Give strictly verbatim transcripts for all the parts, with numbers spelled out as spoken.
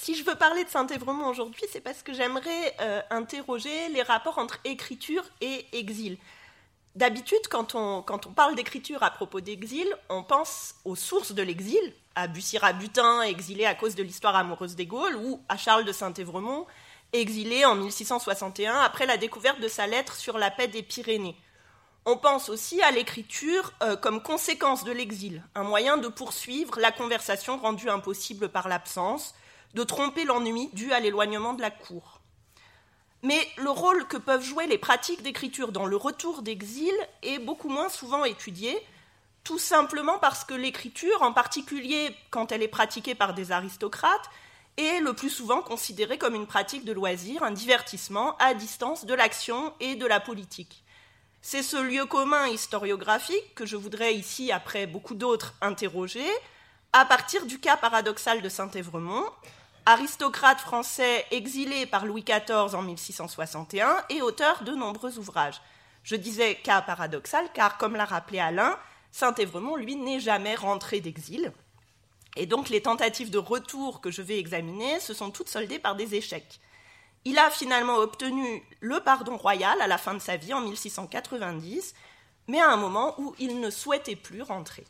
si je veux parler de Saint-Évremont aujourd'hui, c'est parce que j'aimerais euh, interroger les rapports entre écriture et exil. D'habitude, quand on, quand on parle d'écriture à propos d'exil, on pense aux sources de l'exil, à Bussy-Rabutin, exilé à cause de l'histoire amoureuse des Gaules, ou à Charles de Saint-Évremont, exilé en mille six cent soixante et un après la découverte de sa lettre sur la paix des Pyrénées. On pense aussi à l'écriture euh, comme conséquence de l'exil, un moyen de poursuivre la conversation rendue impossible par l'absence, de tromper l'ennui dû à l'éloignement de la cour. Mais le rôle que peuvent jouer les pratiques d'écriture dans le retour d'exil est beaucoup moins souvent étudié, tout simplement parce que l'écriture, en particulier quand elle est pratiquée par des aristocrates, est le plus souvent considérée comme une pratique de loisir, un divertissement à distance de l'action et de la politique. C'est ce lieu commun historiographique que je voudrais ici, après beaucoup d'autres, interroger, à partir du cas paradoxal de Saint-Évremont, aristocrate français exilé par Louis quatorze en mille six cent soixante et un et auteur de nombreux ouvrages. Je disais cas paradoxal car, comme l'a rappelé Alain, Saint-Évremont, lui, n'est jamais rentré d'exil. Et donc les tentatives de retour que je vais examiner se sont toutes soldées par des échecs. Il a finalement obtenu le pardon royal à la fin de sa vie en mille six cent quatre-vingt-dix, mais à un moment où il ne souhaitait plus rentrer.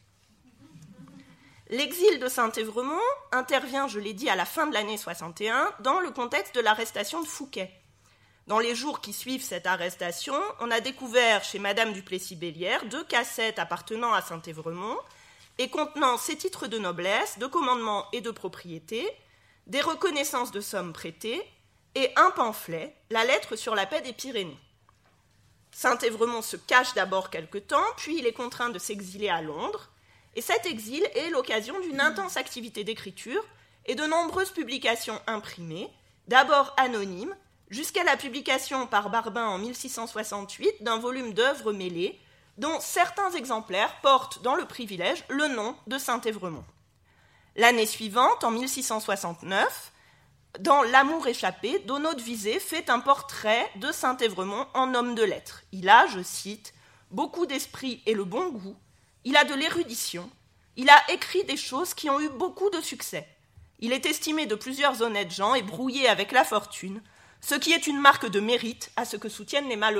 L'exil de Saint-Évremont intervient, je l'ai dit, à la fin de l'année soixante et un, dans le contexte de l'arrestation de Fouquet. Dans les jours qui suivent cette arrestation, on a découvert chez Madame Duplessis-Bellière deux cassettes appartenant à Saint-Évremont et contenant ses titres de noblesse, de commandement et de propriété, des reconnaissances de sommes prêtées et un pamphlet, la lettre sur la paix des Pyrénées. Saint-Évremont se cache d'abord quelque temps, puis il est contraint de s'exiler à Londres, et cet exil est l'occasion d'une intense activité d'écriture et de nombreuses publications imprimées, d'abord anonymes, jusqu'à la publication par Barbin en mille six cent soixante-huit d'un volume d'œuvres mêlées, dont certains exemplaires portent dans le privilège le nom de Saint-Évremont. L'année suivante, en mille six cent soixante-neuf, dans L'amour échappé, Donneau de Visé fait un portrait de Saint-Évremont en homme de lettres. Il a, je cite, « beaucoup d'esprit et le bon goût, il a de l'érudition, il a écrit des choses qui ont eu beaucoup de succès. Il est estimé de plusieurs honnêtes gens et brouillé avec la fortune, ce qui est une marque de mérite à ce que soutiennent les malheureux. »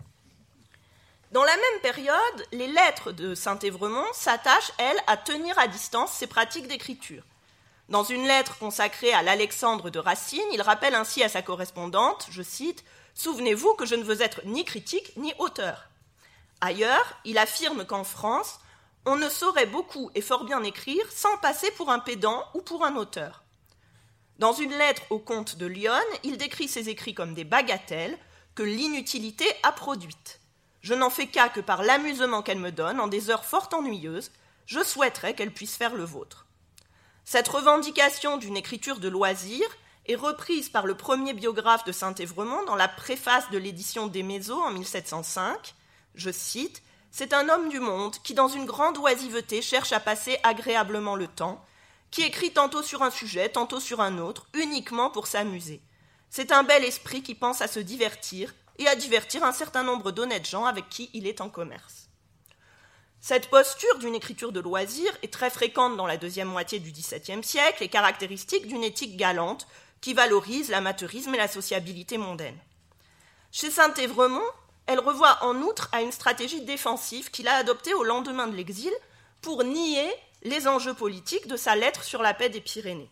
Dans la même période, les lettres de Saint-Évremont s'attachent, elles, à tenir à distance ses pratiques d'écriture. Dans une lettre consacrée à l'Alexandre de Racine, il rappelle ainsi à sa correspondante, je cite, « Souvenez-vous que je ne veux être ni critique ni auteur. » Ailleurs, il affirme qu'en France, on ne saurait beaucoup et fort bien écrire sans passer pour un pédant ou pour un auteur. Dans une lettre au comte de Lionne, il décrit ses écrits comme des bagatelles que l'inutilité a produites. Je n'en fais cas que par l'amusement qu'elle me donne en des heures fort ennuyeuses, je souhaiterais qu'elle puisse faire le vôtre. Cette revendication d'une écriture de loisir est reprise par le premier biographe de Saint-Évremont dans la préface de l'édition des Mézeaux en mille sept cent cinq. Je cite, « C'est un homme du monde qui, dans une grande oisiveté, cherche à passer agréablement le temps, qui écrit tantôt sur un sujet, tantôt sur un autre, uniquement pour s'amuser. C'est un bel esprit qui pense à se divertir et à divertir un certain nombre d'honnêtes gens avec qui il est en commerce. » Cette posture d'une écriture de loisir est très fréquente dans la deuxième moitié du dix-septième siècle et caractéristique d'une éthique galante qui valorise l'amateurisme et la sociabilité mondaine. Chez Saint-Évremont, elle revoit en outre à une stratégie défensive qu'il a adoptée au lendemain de l'exil pour nier les enjeux politiques de sa lettre sur la paix des Pyrénées.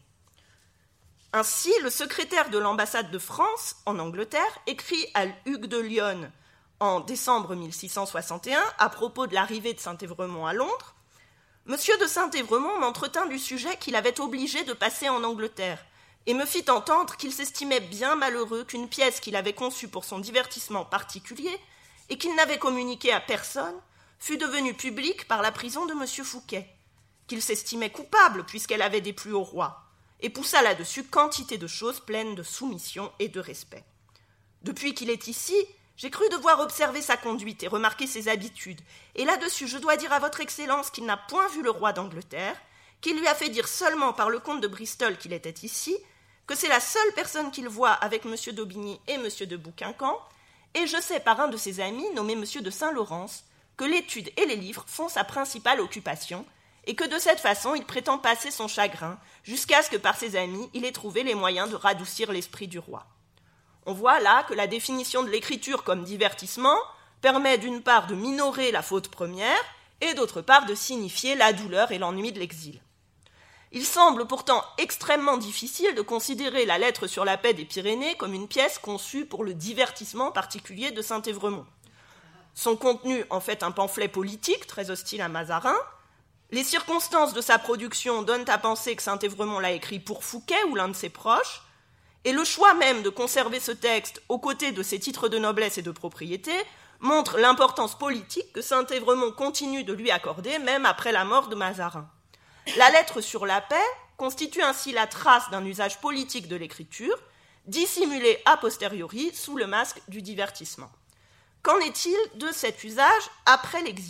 Ainsi, le secrétaire de l'ambassade de France en Angleterre écrit à Hugues de Lionne en décembre mille six cent soixante et un, à propos de l'arrivée de Saint-Évremont à Londres, « Monsieur de Saint-Évremont m'entretint du sujet qu'il avait obligé de passer en Angleterre et me fit entendre qu'il s'estimait bien malheureux qu'une pièce qu'il avait conçue pour son divertissement particulier et qu'il n'avait communiqué à personne fût devenue publique par la prison de Monsieur Fouquet, qu'il s'estimait coupable puisqu'elle avait déplu au roi, et poussa là-dessus quantité de choses pleines de soumission et de respect. Depuis qu'il est ici, j'ai cru devoir observer sa conduite et remarquer ses habitudes, et là-dessus je dois dire à votre Excellence qu'il n'a point vu le roi d'Angleterre, qu'il lui a fait dire seulement par le comte de Bristol qu'il était ici, que c'est la seule personne qu'il voit avec M. d'Aubigny et M. de Bouquincan, et je sais par un de ses amis, nommé M. de Saint-Laurence, que l'étude et les livres font sa principale occupation, et que de cette façon, il prétend passer son chagrin, jusqu'à ce que par ses amis, il ait trouvé les moyens de radoucir l'esprit du roi. On voit là que la définition de l'écriture comme divertissement permet d'une part de minorer la faute première, et d'autre part de signifier la douleur et l'ennui de l'exil. Il semble pourtant extrêmement difficile de considérer la lettre sur la paix des Pyrénées comme une pièce conçue pour le divertissement particulier de Saint-Évremont. Son contenu en fait un pamphlet politique très hostile à Mazarin. Les circonstances de sa production donnent à penser que Saint-Évremont l'a écrit pour Fouquet ou l'un de ses proches, et le choix même de conserver ce texte aux côtés de ses titres de noblesse et de propriété montre l'importance politique que Saint-Évremont continue de lui accorder même après la mort de Mazarin. La lettre sur la paix constitue ainsi la trace d'un usage politique de l'écriture, dissimulé a posteriori sous le masque du divertissement. Qu'en est-il de cet usage après l'exil ?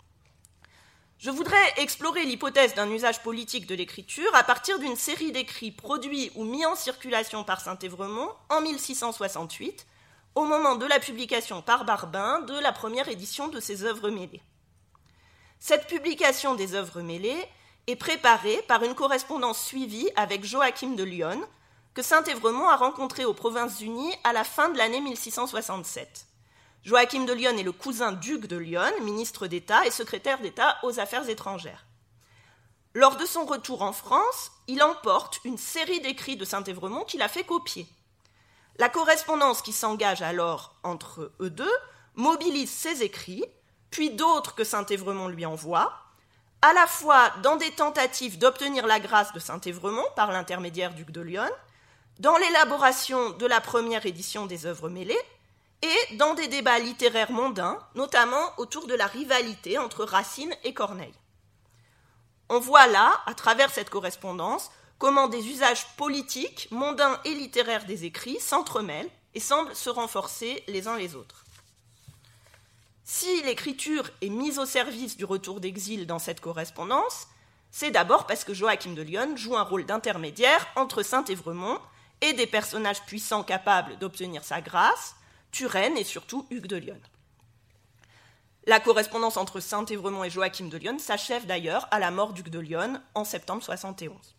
Je voudrais explorer l'hypothèse d'un usage politique de l'écriture à partir d'une série d'écrits produits ou mis en circulation par Saint-Évremont en mille six cent soixante-huit, au moment de la publication par Barbin de la première édition de ses œuvres mêlées. Cette publication des œuvres mêlées est préparée par une correspondance suivie avec Joachim de Lionne, que Saint-Évremont a rencontré aux Provinces-Unies à la fin de l'année mille six cent soixante-sept. Joachim de Lionne est le cousin d'Hugues de Lionne, ministre d'État et secrétaire d'État aux Affaires étrangères. Lors de son retour en France, il emporte une série d'écrits de Saint-Évremont qu'il a fait copier. La correspondance qui s'engage alors entre eux deux mobilise ses écrits, puis d'autres que Saint-Évremont lui envoie, à la fois dans des tentatives d'obtenir la grâce de Saint-Évremont par l'intermédiaire d'Hugues de Lionne, dans l'élaboration de la première édition des œuvres mêlées, et dans des débats littéraires mondains, notamment autour de la rivalité entre Racine et Corneille. On voit là, à travers cette correspondance, comment des usages politiques, mondains et littéraires des écrits s'entremêlent et semblent se renforcer les uns les autres. Si l'écriture est mise au service du retour d'exil dans cette correspondance, c'est d'abord parce que Joachim de Lionne joue un rôle d'intermédiaire entre Saint-Évremont et des personnages puissants capables d'obtenir sa grâce, Turenne et surtout Hugues de Lionne. La correspondance entre Saint-Évremont et Joachim de Lionne s'achève d'ailleurs à la mort d'Hugues de Lionne en septembre soixante et onze.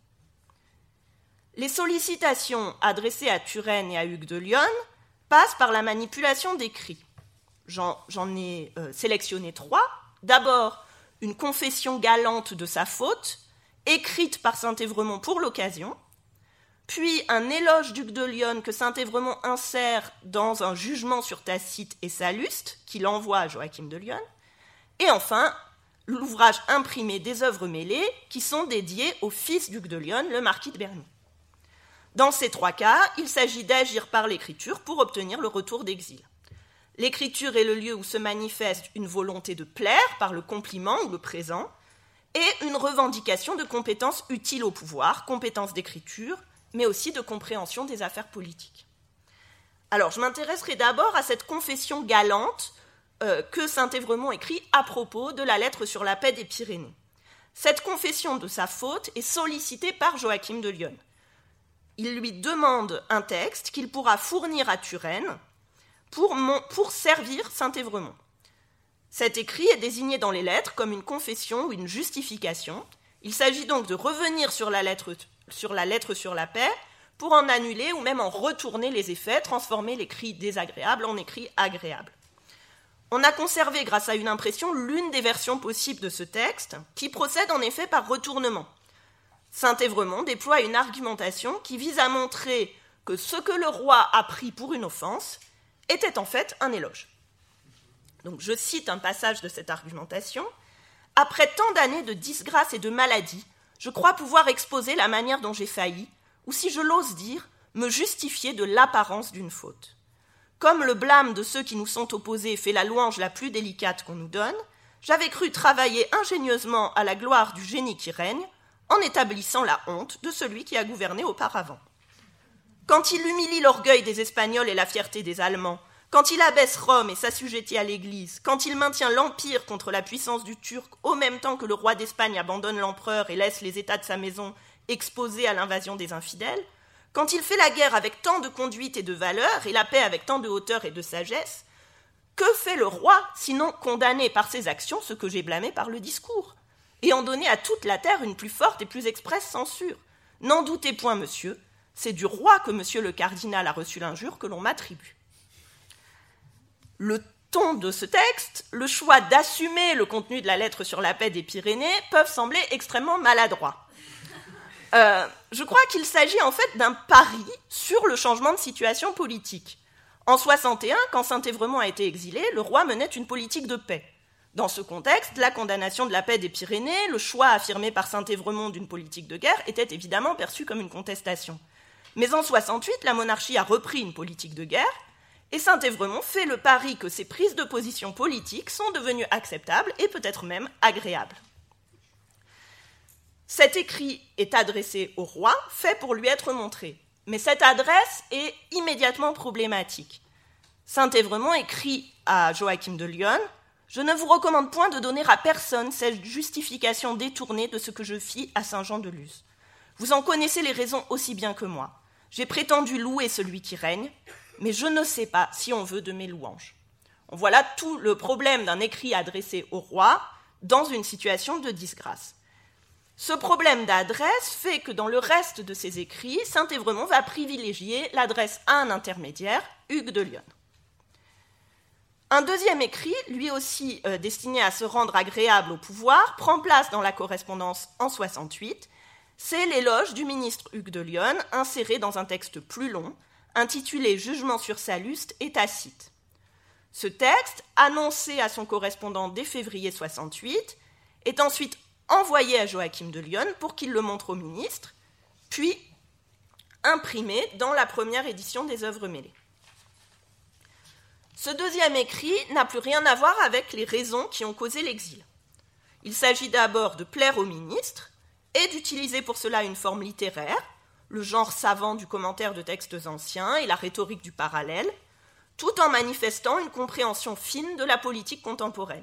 Les sollicitations adressées à Turenne et à Hugues de Lionne passent par la manipulation d'écrits. J'en, j'en ai euh, sélectionné trois. D'abord, une confession galante de sa faute, écrite par Saint-Évremont pour l'occasion, puis un éloge d'Hugues de Lionne que Saint-Évremont insère dans un jugement sur Tacite et Salluste, qu'il envoie à Joachim de Lionne, et enfin, l'ouvrage imprimé des œuvres mêlées, qui sont dédiées au fils d'Hugues de Lionne, le marquis de Berny. Dans ces trois cas, il s'agit d'agir par l'écriture pour obtenir le retour d'exil. L'écriture est le lieu où se manifeste une volonté de plaire par le compliment ou le présent, et une revendication de compétences utiles au pouvoir, compétences d'écriture, mais aussi de compréhension des affaires politiques. Alors, je m'intéresserai d'abord à cette confession galante euh, que Saint-Évremont écrit à propos de la lettre sur la paix des Pyrénées. Cette confession de sa faute est sollicitée par Joachim de Lionne. Il lui demande un texte qu'il pourra fournir à Turenne pour, mon, pour servir Saint-Évremont. Cet écrit est désigné dans les lettres comme une confession ou une justification. Il s'agit donc de revenir sur la lettre sur la lettre sur la paix pour en annuler ou même en retourner les effets, transformer l'écrit désagréable en écrit agréable. On a conservé, grâce à une impression, l'une des versions possibles de ce texte, qui procède en effet par retournement. Saint-Évremont déploie une argumentation qui vise à montrer que ce que le roi a pris pour une offense était en fait un éloge. Donc, je cite un passage de cette argumentation. « Après tant d'années de disgrâce et de maladie, je crois pouvoir exposer la manière dont j'ai failli, ou si je l'ose dire, me justifier de l'apparence d'une faute. Comme le blâme de ceux qui nous sont opposés fait la louange la plus délicate qu'on nous donne, j'avais cru travailler ingénieusement à la gloire du génie qui règne, en établissant la honte de celui qui a gouverné auparavant. Quand il humilie l'orgueil des Espagnols et la fierté des Allemands, quand il abaisse Rome et s'assujettit à l'Église, quand il maintient l'Empire contre la puissance du Turc au même temps que le roi d'Espagne abandonne l'empereur et laisse les États de sa maison exposés à l'invasion des infidèles, quand il fait la guerre avec tant de conduite et de valeur et la paix avec tant de hauteur et de sagesse, que fait le roi sinon condamner par ses actions ce que j'ai blâmé par le discours ? et en donner à toute la terre une plus forte et plus expresse censure. N'en doutez point, monsieur, c'est du roi que monsieur le cardinal a reçu l'injure que l'on m'attribue. Le ton de ce texte, le choix d'assumer le contenu de la lettre sur la paix des Pyrénées peuvent sembler extrêmement maladroits. Euh, je crois qu'il s'agit en fait d'un pari sur le changement de situation politique. En soixante et un, quand Saint-Évremont a été exilé, le roi menait une politique de paix. Dans ce contexte, la condamnation de la paix des Pyrénées, le choix affirmé par Saint-Évremont d'une politique de guerre, était évidemment perçu comme une contestation. Mais en soixante-huit, la monarchie a repris une politique de guerre, et Saint-Évremont fait le pari que ces prises de position politiques sont devenues acceptables et peut-être même agréables. Cet écrit est adressé au roi, fait pour lui être montré. Mais cette adresse est immédiatement problématique. Saint-Évremont écrit à Joachim de Lionne « Je ne vous recommande point de donner à personne cette justification détournée de ce que je fis à Saint-Jean-de-Luz. Vous en connaissez les raisons aussi bien que moi. J'ai prétendu louer celui qui règne, mais je ne sais pas si on veut de mes louanges. » On voit là tout le problème d'un écrit adressé au roi dans une situation de disgrâce. Ce problème d'adresse fait que dans le reste de ses écrits, Saint-Évremont va privilégier l'adresse à un intermédiaire, Hugues de Lionne. Un deuxième écrit, lui aussi euh, destiné à se rendre agréable au pouvoir, prend place dans la correspondance en soixante-huit. C'est l'éloge du ministre Hugues de Lionne, inséré dans un texte plus long, intitulé « Jugement sur Salluste » et Tacite. Ce texte, annoncé à son correspondant dès février soixante-huit, est ensuite envoyé à Joachim de Lionne pour qu'il le montre au ministre, puis imprimé dans la première édition des œuvres mêlées. Ce deuxième écrit n'a plus rien à voir avec les raisons qui ont causé l'exil. Il s'agit d'abord de plaire au ministre et d'utiliser pour cela une forme littéraire, le genre savant du commentaire de textes anciens et la rhétorique du parallèle, tout en manifestant une compréhension fine de la politique contemporaine.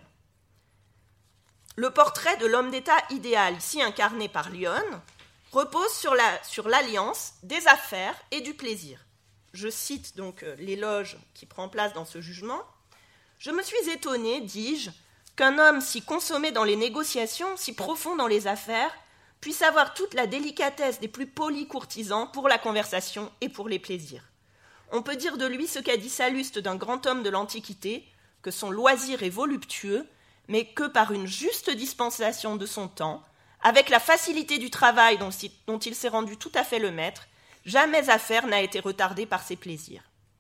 Le portrait de l'homme d'État idéal, ici incarné par Lionne, repose sur, la, sur l'alliance des affaires et du plaisir. Je cite donc l'éloge qui prend place dans ce jugement. « Je me suis étonné, dis-je, qu'un homme si consommé dans les négociations, si profond dans les affaires, puisse avoir toute la délicatesse des plus polis courtisans pour la conversation et pour les plaisirs. On peut dire de lui ce qu'a dit Salluste d'un grand homme de l'Antiquité, que son loisir est voluptueux, mais que par une juste dispensation de son temps, avec la facilité du travail dont, dont il s'est rendu tout à fait le maître, jamais affaire n'a été retardée par ses plaisirs.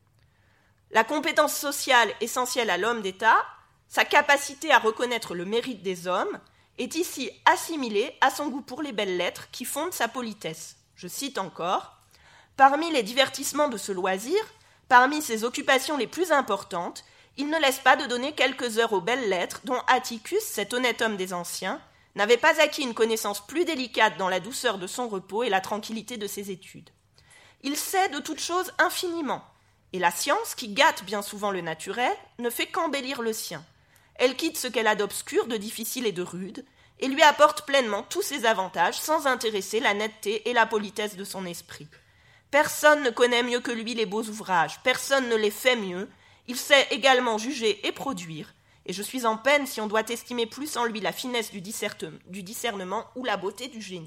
La compétence sociale essentielle à l'homme d'État, sa capacité à reconnaître le mérite des hommes, est ici assimilée à son goût pour les belles lettres qui fondent sa politesse. Je cite encore « Parmi les divertissements de ce loisir, parmi ses occupations les plus importantes, il ne laisse pas de donner quelques heures aux belles lettres dont Atticus, cet honnête homme des anciens, n'avait pas acquis une connaissance plus délicate dans la douceur de son repos et la tranquillité de ses études. Il sait de toutes choses infiniment, et la science, qui gâte bien souvent le naturel, ne fait qu'embellir le sien. Elle quitte ce qu'elle a d'obscur, de difficile et de rude, et lui apporte pleinement tous ses avantages sans intéresser la netteté et la politesse de son esprit. Personne ne connaît mieux que lui les beaux ouvrages, personne ne les fait mieux, il sait également juger et produire, et je suis en peine si on doit estimer plus en lui la finesse du, du discernement ou la beauté du génie. »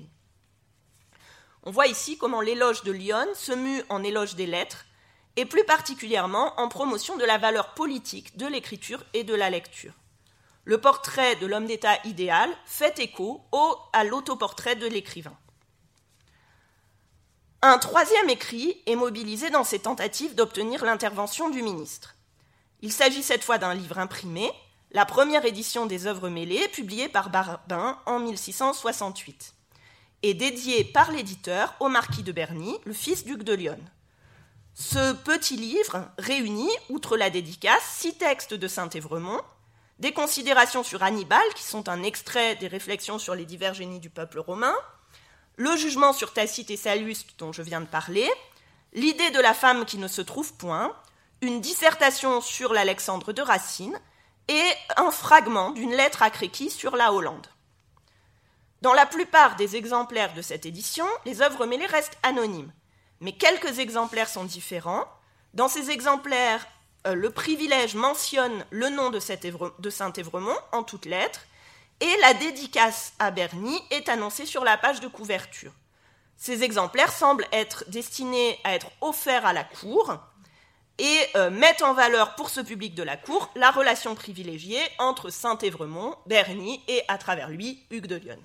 On voit ici comment l'éloge de Lionne se mue en éloge des lettres, et plus particulièrement en promotion de la valeur politique de l'écriture et de la lecture. Le portrait de l'homme d'État idéal fait écho au, à l'autoportrait de l'écrivain. Un troisième écrit est mobilisé dans ses tentatives d'obtenir l'intervention du ministre. Il s'agit cette fois d'un livre imprimé, la première édition des œuvres mêlées, publiée par Barbin en mille six cent soixante-huit, et dédié par l'éditeur au marquis de Berny, le fils d'Hugues de Lionne. Ce petit livre réunit, outre la dédicace, six textes de Saint-Évremont, des considérations sur Hannibal, qui sont un extrait des réflexions sur les divers génies du peuple romain, le jugement sur Tacite et Salluste dont je viens de parler, l'idée de la femme qui ne se trouve point, une dissertation sur l'Alexandre de Racine et un fragment d'une lettre à Créqui sur la Hollande. Dans la plupart des exemplaires de cette édition, les œuvres mêlées restent anonymes, mais quelques exemplaires sont différents. Dans ces exemplaires, euh, le privilège mentionne le nom de, cet Évre- de Saint-Évremont en toutes lettres, et la dédicace à Berny est annoncée sur la page de couverture. Ces exemplaires semblent être destinés à être offerts à la cour et euh, mettent en valeur pour ce public de la cour la relation privilégiée entre Saint-Évremont, Berny et, à travers lui, Hugues de Lionne.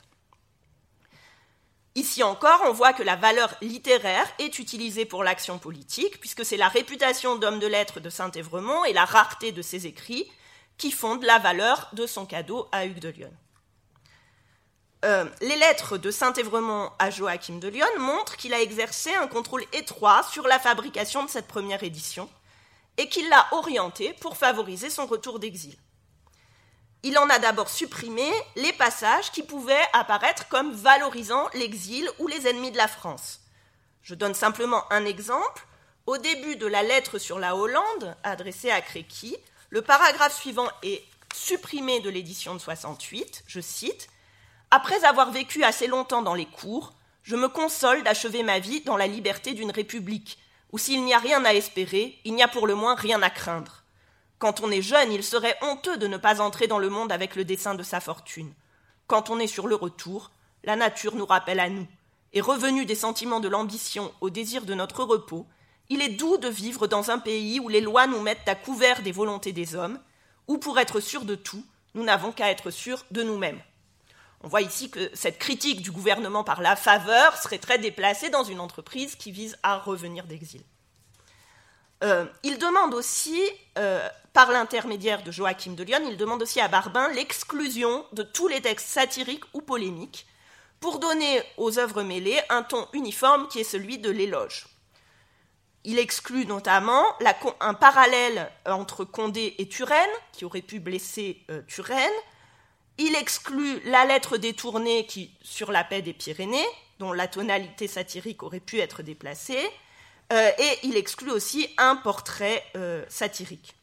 Ici encore, on voit que la valeur littéraire est utilisée pour l'action politique, puisque c'est la réputation d'homme de lettres de Saint-Évremont et la rareté de ses écrits qui fondent la valeur de son cadeau à Hugues de Lionne. Euh, les lettres de Saint-Évremont à Joachim de Lionne montrent qu'il a exercé un contrôle étroit sur la fabrication de cette première édition et qu'il l'a orientée pour favoriser son retour d'exil. Il en a d'abord supprimé les passages qui pouvaient apparaître comme valorisant l'exil ou les ennemis de la France. Je donne simplement un exemple. Au début de la lettre sur la Hollande, adressée à Créqui, le paragraphe suivant est supprimé de l'édition de soixante-huit, je cite « Après avoir vécu assez longtemps dans les cours, je me console d'achever ma vie dans la liberté d'une république, où s'il n'y a rien à espérer, il n'y a pour le moins rien à craindre. Quand on est jeune, il serait honteux de ne pas entrer dans le monde avec le dessein de sa fortune. Quand on est sur le retour, la nature nous rappelle à nous, et revenu des sentiments de l'ambition au désir de notre repos, il est doux de vivre dans un pays où les lois nous mettent à couvert des volontés des hommes, où pour être sûrs de tout, nous n'avons qu'à être sûrs de nous-mêmes. » On voit ici que cette critique du gouvernement par la faveur serait très déplacée dans une entreprise qui vise à revenir d'exil. Euh, il demande aussi, euh, par l'intermédiaire de Joachim de Lionne, il demande aussi à Barbin l'exclusion de tous les textes satiriques ou polémiques pour donner aux œuvres mêlées un ton uniforme qui est celui de l'éloge. Il exclut notamment la, un parallèle entre Condé et Turenne, qui aurait pu blesser euh, Turenne. Il exclut la lettre détournée qui, sur la paix des Pyrénées, dont la tonalité satirique aurait pu être déplacée. Euh, et il exclut aussi un portrait euh, satirique.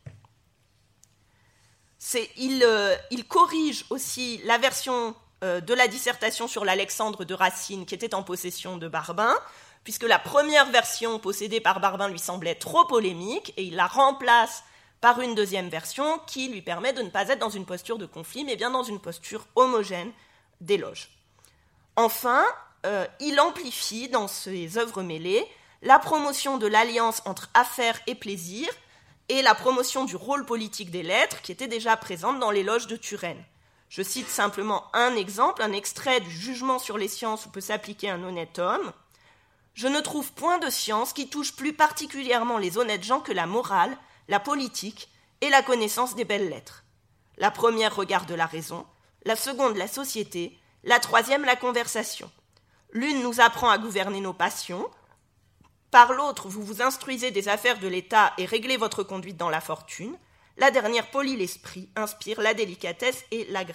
C'est, il, euh, il corrige aussi la version euh, de la dissertation sur l'Alexandre de Racine qui était en possession de Barbin, puisque la première version possédée par Barbin lui semblait trop polémique, et il la remplace par une deuxième version qui lui permet de ne pas être dans une posture de conflit, mais bien dans une posture homogène d'éloge. Enfin, euh, il amplifie dans ses œuvres mêlées la promotion de l'alliance entre affaires et plaisir et la promotion du rôle politique des lettres qui était déjà présente dans l'éloge de Turenne. Je cite simplement un exemple, un extrait du Jugement sur les sciences où peut s'appliquer un honnête homme. « Je ne trouve point de science qui touche plus particulièrement les honnêtes gens que la morale, la politique et la connaissance des belles lettres. La première regarde la raison, la seconde la société, la troisième la conversation. L'une nous apprend à gouverner nos passions, par l'autre, vous vous instruisez des affaires de l'État et réglez votre conduite dans la fortune. La dernière polit l'esprit, inspire la délicatesse et l'agrément. »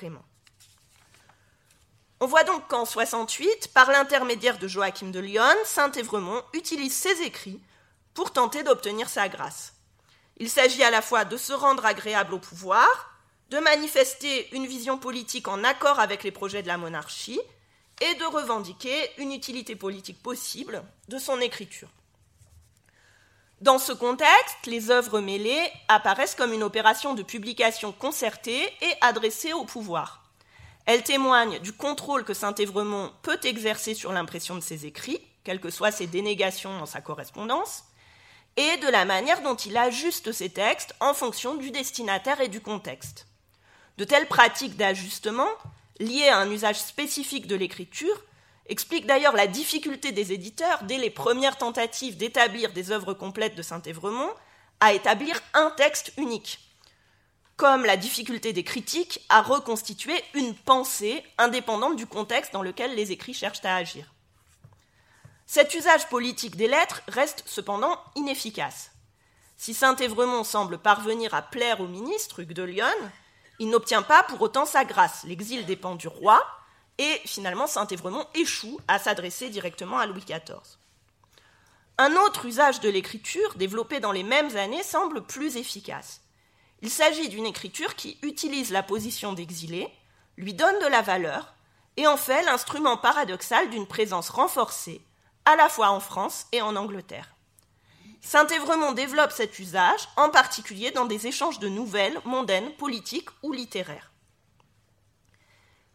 On voit donc qu'en soixante-huit, par l'intermédiaire de Joachim de Lionne, Saint-Évremont utilise ses écrits pour tenter d'obtenir sa grâce. Il s'agit à la fois de se rendre agréable au pouvoir, de manifester une vision politique en accord avec les projets de la monarchie et de revendiquer une utilité politique possible de son écriture. Dans ce contexte, les œuvres mêlées apparaissent comme une opération de publication concertée et adressée au pouvoir. Elles témoignent du contrôle que Saint-Évremont peut exercer sur l'impression de ses écrits, quelles que soient ses dénégations dans sa correspondance, et de la manière dont il ajuste ses textes en fonction du destinataire et du contexte. De telles pratiques d'ajustement, liées à un usage spécifique de l'écriture, expliquent d'ailleurs la difficulté des éditeurs, dès les premières tentatives d'établir des œuvres complètes de Saint-Évremont, à établir un texte unique, comme la difficulté des critiques à reconstituer une pensée indépendante du contexte dans lequel les écrits cherchent à agir. Cet usage politique des lettres reste cependant inefficace. Si Saint-Évremont semble parvenir à plaire au ministre Hugues de Lionne, il n'obtient pas pour autant sa grâce. L'exil dépend du roi, et finalement Saint-Évremont échoue à s'adresser directement à Louis quatorze. Un autre usage de l'écriture, développé dans les mêmes années, semble plus efficace. Il s'agit d'une écriture qui utilise la position d'exilé, lui donne de la valeur, et en fait l'instrument paradoxal d'une présence renforcée, à la fois en France et en Angleterre. Saint-Évremont développe cet usage, en particulier dans des échanges de nouvelles, mondaines, politiques ou littéraires.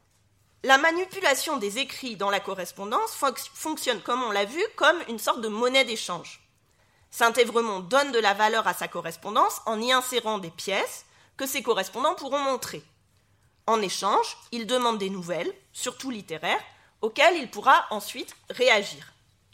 La manipulation des écrits dans la correspondance fonctionne, comme on l'a vu, comme une sorte de monnaie d'échange. Saint-Évremont donne de la valeur à sa correspondance en y insérant des pièces que ses correspondants pourront montrer. En échange, il demande des nouvelles, surtout littéraires, auxquelles il pourra ensuite réagir.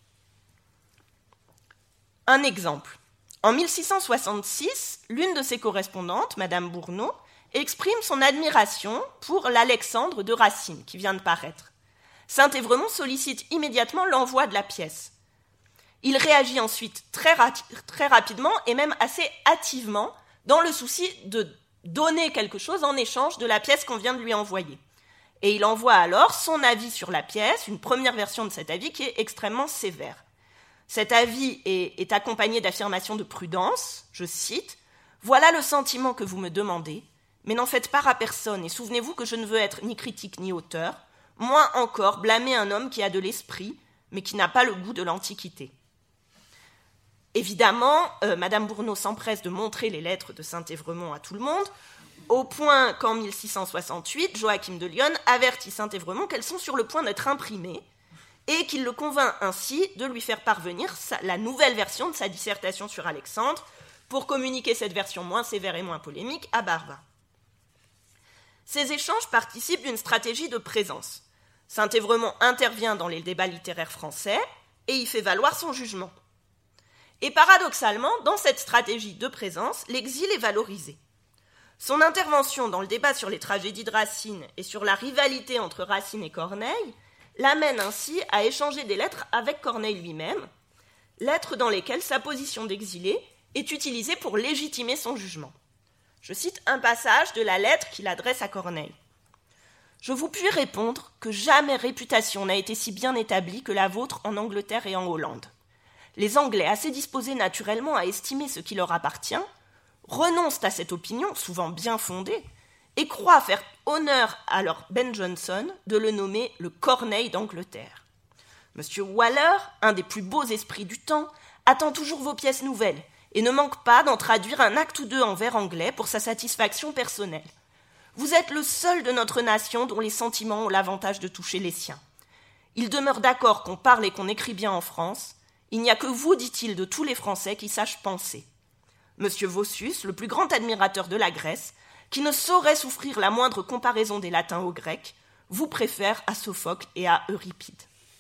Un exemple. En mille six cent soixante-six, l'une de ses correspondantes, Madame Bourneau, exprime son admiration pour l'Alexandre de Racine, qui vient de paraître. Saint-Évremont sollicite immédiatement l'envoi de la pièce. Il réagit ensuite très, ra- très rapidement et même assez hâtivement dans le souci de donner quelque chose en échange de la pièce qu'on vient de lui envoyer. Et il envoie alors son avis sur la pièce, une première version de cet avis qui est extrêmement sévère. Cet avis est, est accompagné d'affirmations de prudence, je cite, « Voilà le sentiment que vous me demandez, mais n'en faites part à personne, et souvenez-vous que je ne veux être ni critique ni auteur, moins encore blâmer un homme qui a de l'esprit, mais qui n'a pas le goût de l'Antiquité. » Évidemment, euh, Madame Bourneau s'empresse de montrer les lettres de Saint-Évremont à tout le monde, au point qu'en mille six cent soixante-huit, Joachim de Lionne avertit Saint-Évremont qu'elles sont sur le point d'être imprimées, et qu'il le convainc ainsi de lui faire parvenir sa, la nouvelle version de sa dissertation sur Alexandre, pour communiquer cette version moins sévère et moins polémique à Barba. Ces échanges participent d'une stratégie de présence. Saint-Évremont intervient dans les débats littéraires français et y fait valoir son jugement. Et paradoxalement, dans cette stratégie de présence, l'exil est valorisé. Son intervention dans le débat sur les tragédies de Racine et sur la rivalité entre Racine et Corneille l'amène ainsi à échanger des lettres avec Corneille lui-même, lettres dans lesquelles sa position d'exilé est utilisée pour légitimer son jugement. Je cite un passage de la lettre qu'il adresse à Corneille. « Je vous puis répondre que jamais réputation n'a été si bien établie que la vôtre en Angleterre et en Hollande. Les Anglais, assez disposés naturellement à estimer ce qui leur appartient, renoncent à cette opinion, souvent bien fondée, et croient faire honneur à leur Ben Jonson de le nommer le Corneille d'Angleterre. Monsieur Waller, un des plus beaux esprits du temps, attend toujours vos pièces nouvelles et ne manque pas d'en traduire un acte ou deux en vers anglais pour sa satisfaction personnelle. Vous êtes le seul de notre nation dont les sentiments ont l'avantage de toucher les siens. Il demeure d'accord qu'on parle et qu'on écrit bien en France. Il n'y a que vous, dit-il, de tous les Français qui sachent penser. Monsieur Vossius, le plus grand admirateur de la Grèce, qui ne saurait souffrir la moindre comparaison des Latins aux Grecs, vous préfère à Sophocle et à Euripide. »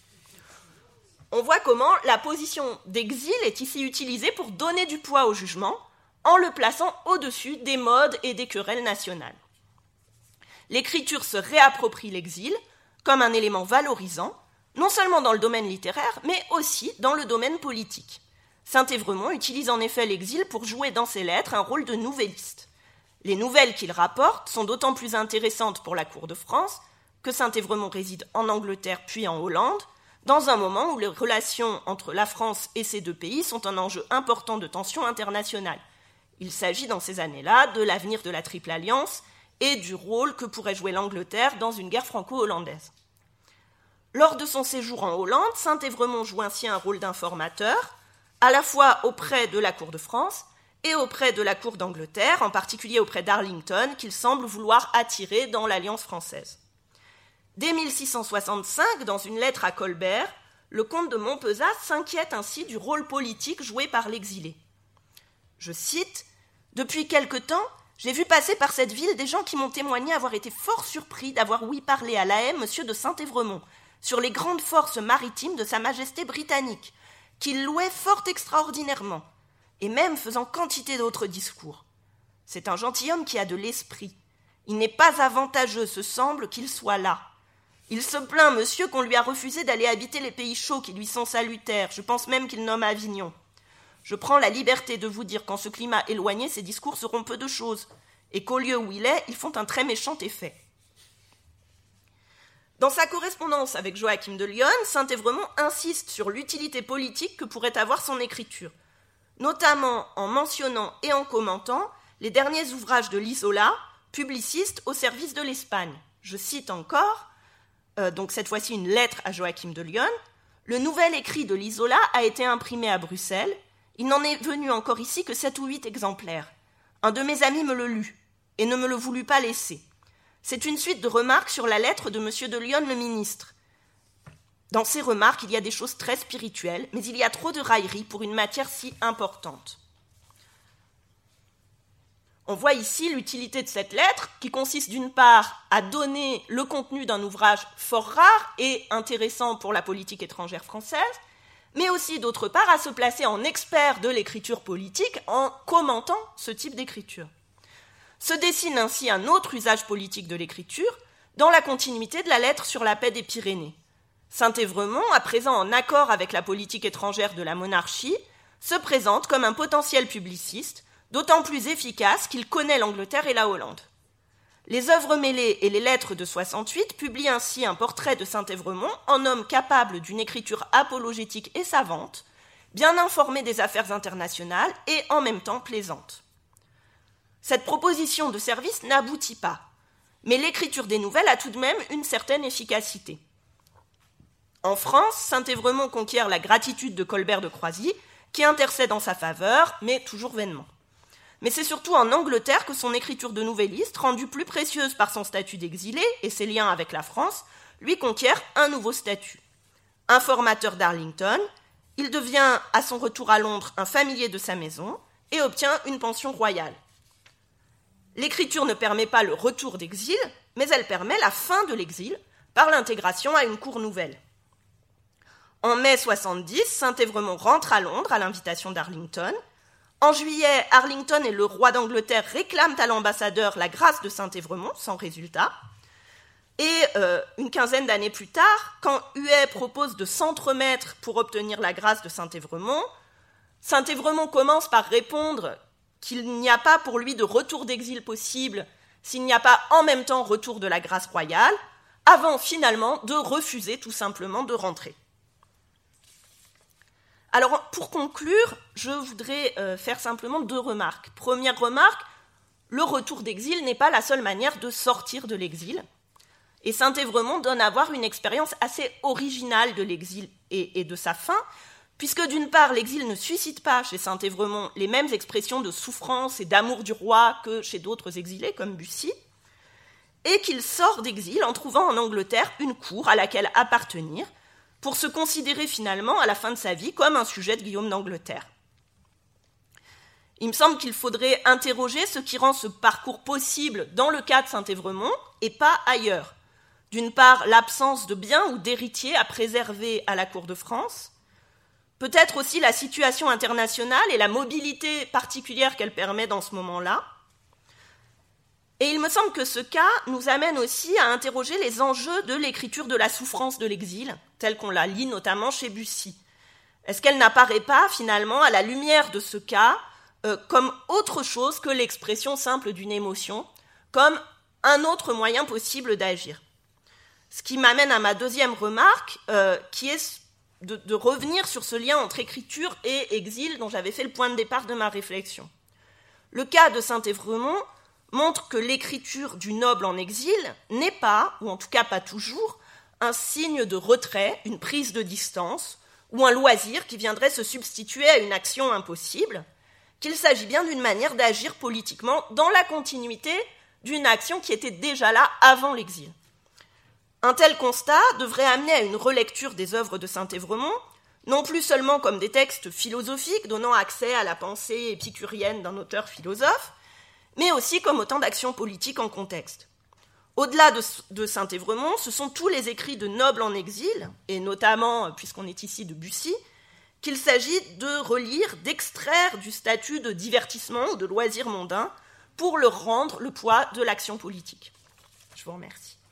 On voit comment la position d'exil est ici utilisée pour donner du poids au jugement, en le plaçant au-dessus des modes et des querelles nationales. L'écriture se réapproprie l'exil comme un élément valorisant, non seulement dans le domaine littéraire, mais aussi dans le domaine politique. Saint-Évremont utilise en effet l'exil pour jouer dans ses lettres un rôle de nouvelliste. Les nouvelles qu'il rapporte sont d'autant plus intéressantes pour la cour de France que Saint-Évremont réside en Angleterre puis en Hollande, dans un moment où les relations entre la France et ces deux pays sont un enjeu important de tension internationale. Il s'agit dans ces années-là de l'avenir de la Triple Alliance et du rôle que pourrait jouer l'Angleterre dans une guerre franco-hollandaise. Lors de son séjour en Hollande, Saint-Évremont joue ainsi un rôle d'informateur, à la fois auprès de la cour de France et auprès de la cour d'Angleterre, en particulier auprès d'Arlington, qu'il semble vouloir attirer dans l'Alliance française. Dès mille six cent soixante-cinq, dans une lettre à Colbert, le comte de Montpezat s'inquiète ainsi du rôle politique joué par l'exilé. Je cite « Depuis quelque temps, j'ai vu passer par cette ville des gens qui m'ont témoigné avoir été fort surpris d'avoir ouï parler à La Haye monsieur de Saint-Évremont sur les grandes forces maritimes de Sa Majesté britannique, qu'il louait fort extraordinairement, et même faisant quantité d'autres discours. C'est un gentilhomme qui a de l'esprit. Il n'est pas avantageux, se semble, qu'il soit là. Il se plaint, monsieur, qu'on lui a refusé d'aller habiter les pays chauds qui lui sont salutaires. Je pense même qu'il nomme Avignon. Je prends la liberté de vous dire qu'en ce climat éloigné, ces discours seront peu de choses, et qu'au lieu où il est, ils font un très méchant effet. » Dans sa correspondance avec Joachim de Lionne, Saint-Évremont insiste sur l'utilité politique que pourrait avoir son écriture, notamment en mentionnant et en commentant les derniers ouvrages de Lisola, publiciste au service de l'Espagne. Je cite encore, euh, donc cette fois-ci une lettre à Joachim de Lionne, « Le nouvel écrit de Lisola a été imprimé à Bruxelles. Il n'en est venu encore ici que sept ou huit exemplaires. Un de mes amis me le lut et ne me le voulut pas laisser. C'est une suite de remarques sur la lettre de M. de Lionne, le ministre. Dans ces remarques, il y a des choses très spirituelles, mais il y a trop de raillerie pour une matière si importante. On voit ici l'utilité de cette lettre, qui consiste d'une part à donner le contenu d'un ouvrage fort rare et intéressant pour la politique étrangère française, mais aussi d'autre part à se placer en expert de l'écriture politique en commentant ce type d'écriture. Se dessine ainsi un autre usage politique de l'écriture dans la continuité de la lettre sur la paix des Pyrénées. Saint-Évremont, à présent en accord avec la politique étrangère de la monarchie, se présente comme un potentiel publiciste, d'autant plus efficace qu'il connaît l'Angleterre et la Hollande. Les œuvres mêlées et les lettres de soixante-huit publient ainsi un portrait de Saint-Évremont en homme capable d'une écriture apologétique et savante, bien informé des affaires internationales et en même temps plaisante. Cette proposition de service n'aboutit pas, mais l'écriture des nouvelles a tout de même une certaine efficacité. En France, Saint-Évremont conquiert la gratitude de Colbert de Croisy, qui intercède en sa faveur, mais toujours vainement. Mais c'est surtout en Angleterre que son écriture de nouvelliste, rendue plus précieuse par son statut d'exilé et ses liens avec la France, lui conquiert un nouveau statut. Informateur d'Arlington, il devient à son retour à Londres un familier de sa maison et obtient une pension royale. L'écriture ne permet pas le retour d'exil, mais elle permet la fin de l'exil par l'intégration à une cour nouvelle. En mai soixante-dix, Saint-Évremont rentre à Londres à l'invitation d'Arlington. En juillet, Arlington et le roi d'Angleterre réclament à l'ambassadeur la grâce de Saint-Évremont, sans résultat. Et euh, une quinzaine d'années plus tard, quand Huet propose de s'entremettre pour obtenir la grâce de Saint-Évremont, Saint-Évremont commence par répondre qu'il n'y a pas pour lui de retour d'exil possible s'il n'y a pas en même temps retour de la grâce royale, avant finalement de refuser tout simplement de rentrer. Alors, pour conclure, je voudrais euh, faire simplement deux remarques. Première remarque, le retour d'exil n'est pas la seule manière de sortir de l'exil. Et Saint-Évremont donne à voir une expérience assez originale de l'exil et, et de sa fin, puisque d'une part, l'exil ne suscite pas chez Saint-Évremont les mêmes expressions de souffrance et d'amour du roi que chez d'autres exilés, comme Bussy, et qu'il sort d'exil en trouvant en Angleterre une cour à laquelle appartenir, pour se considérer finalement, à la fin de sa vie, comme un sujet de Guillaume d'Angleterre. Il me semble qu'il faudrait interroger ce qui rend ce parcours possible dans le cas de Saint-Évremont et pas ailleurs. D'une part, l'absence de biens ou d'héritiers à préserver à la cour de France, peut-être aussi la situation internationale et la mobilité particulière qu'elle permet dans ce moment-là. Et il me semble que ce cas nous amène aussi à interroger les enjeux de l'écriture de la souffrance de l'exil, telle qu'on la lit notamment chez Bussy. Est-ce qu'elle n'apparaît pas, finalement, à la lumière de ce cas, euh, comme autre chose que l'expression simple d'une émotion, comme un autre moyen possible d'agir? Ce qui m'amène à ma deuxième remarque, euh, qui est de, de revenir sur ce lien entre écriture et exil dont j'avais fait le point de départ de ma réflexion. Le cas de Saint-Évremont montre que l'écriture du noble en exil n'est pas, ou en tout cas pas toujours, un signe de retrait, une prise de distance, ou un loisir qui viendrait se substituer à une action impossible, qu'il s'agit bien d'une manière d'agir politiquement dans la continuité d'une action qui était déjà là avant l'exil. Un tel constat devrait amener à une relecture des œuvres de Saint-Évremont, non plus seulement comme des textes philosophiques donnant accès à la pensée épicurienne d'un auteur philosophe, mais aussi comme autant d'actions politiques en contexte. Au-delà de, de Saint-Évremont, ce sont tous les écrits de nobles en exil, et notamment, puisqu'on est ici de Bussy, qu'il s'agit de relire, d'extraire du statut de divertissement ou de loisir mondain pour leur rendre le poids de l'action politique. Je vous remercie.